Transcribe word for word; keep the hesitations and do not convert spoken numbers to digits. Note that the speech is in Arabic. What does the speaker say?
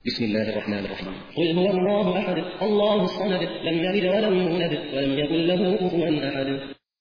بسم الله الرحمن الرحيم. قل هو الله أحد الله الصمد لم يلد ولم يولد ولم يكن له كفوا أحد.